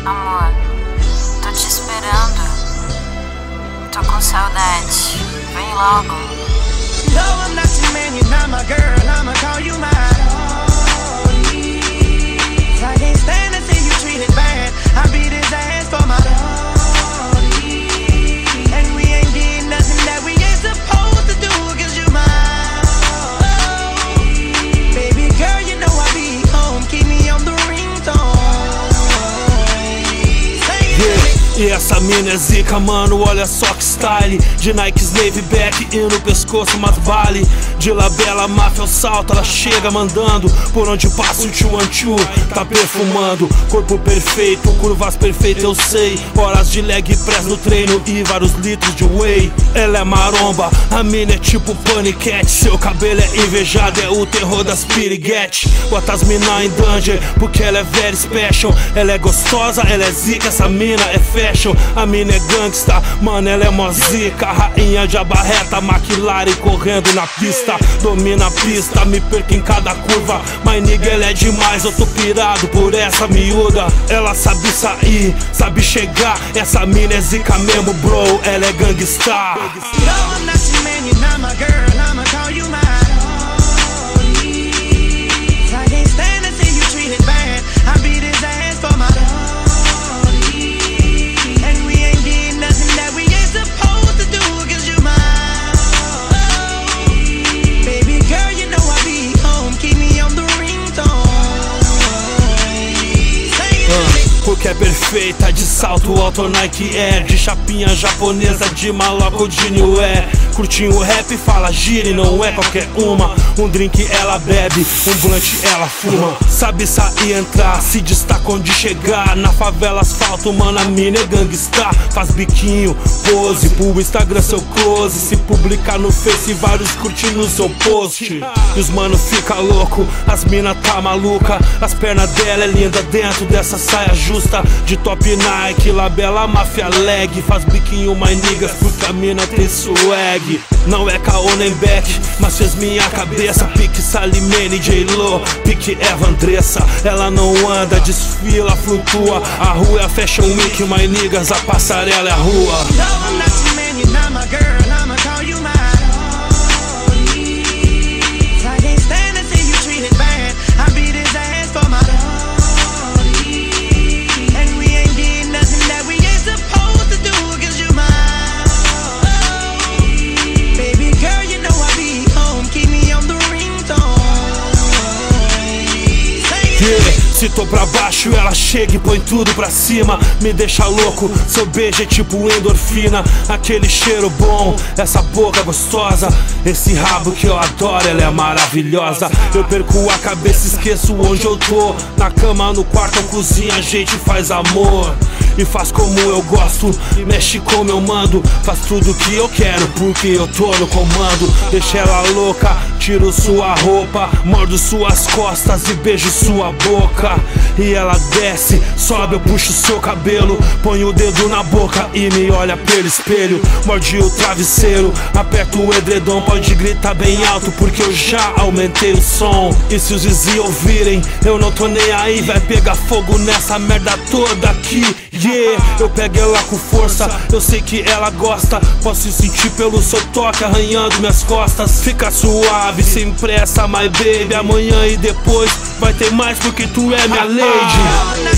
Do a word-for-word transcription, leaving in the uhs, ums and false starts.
Amor, tô te esperando. Tô com saudade. Vem logo. No, I'm not your man, you're not my girl. I'ma call you my Lordy. I can't stand to see you treated bad. I beat his ass for my Lordy. And we ain't getting nothing that we ain't supposed to do, cause you my Lordy. Baby girl, you know I be home. Keep me on the ringtone. E essa mina é zica, mano, olha só que style. De Nike Slave Back e no pescoço mas vale. De labela, máfia, salto, ela chega mandando. Por onde passa o tio Antiu, tá perfumando. Corpo perfeito, curvas perfeitas, eu sei. Horas de leg press no treino e vários litros de whey. Ela é maromba, a mina é tipo paniquete. Seu cabelo é invejado, é o terror das piriguete. Bota as mina em danger, porque ela é very special. Ela é gostosa, ela é zica, essa mina é fashion. A mina é gangsta, mano, ela é mó zica. Rainha de abarreta, McLaren correndo na pista. Domina a pista, me perco em cada curva. Mas nigga, ela é demais, eu tô pirado por essa miúda. Ela sabe sair, sabe chegar. Essa mina é zica mesmo, bro, ela é gangsta. No, I'm not your man, you're not my girl. I'ma call you my Lordy. I can't stand to see you treated bad. I beat his ass for my Lordy. And we ain't getting nothing that we ain't supposed to do, cause you my Lordy. Baby girl, you know I be home. Keep me on the ringtone. Porque é perfeita, de salto alto Nike Air. De chapinha japonesa, de maloco de New Air. Curtinho o rap, fala gire, não é qualquer uma. Um drink ela bebe, um blunt ela fuma. Sabe sair e entrar, se destaca onde chegar. Na favela asfalto, mano, a mina é gangsta. Faz biquinho, pose, pro Instagram seu close. Se publicar no Face, vários curte no seu post. E os mano fica louco, as mina tá maluca. As pernas dela é linda dentro dessa saia justa. De top Nike, labela máfia leg. Faz biquinho, mais niggas, porque a mina tem swag. Não é caô nem back, mas fez minha cabeça. Pique Salimene, J-Lo, pique Eva Andressa. Ela não anda, desfila, flutua. A rua é a Fashion Week, my niggas, a passarela é a rua. No, I'm not your man, you're not my girl. I'ma call you my Lordy. I can't stand to see you treated bad. I beat his ass for my Lordy. And we ain't getting nothing that we ain't supposed to do, cause you my Lordy. Baby girl, you know I be home. Keep me on the ringtone. Yeah. Se tô pra baixo, ela chega e põe tudo pra cima. Me deixa louco, seu beijo é tipo endorfina. Aquele cheiro bom, essa boca gostosa. Esse rabo que eu adoro, ela é maravilhosa. Eu perco a cabeça, esqueço onde eu tô. Na cama, no quarto ou cozinha, a gente faz amor. E faz como eu gosto, mexe como eu mando. Faz tudo que eu quero, porque eu tô no comando. Deixa ela louca, tiro sua roupa, mordo suas costas e beijo sua boca. E ela desce, sobe, eu puxo seu cabelo. Põe o dedo na boca e me olha pelo espelho. Morde o travesseiro, aperta o edredom. Pode gritar bem alto, porque eu já aumentei o som. E se os vizinhos ouvirem, eu não tô nem aí. Vai pegar fogo nessa merda toda aqui. Yeah, eu pego ela com força, eu sei que ela gosta. Posso sentir pelo seu toque arranhando minhas costas. Fica suave, sem pressa, my baby. Amanhã e depois vai ter mais, porque tu é minha lady.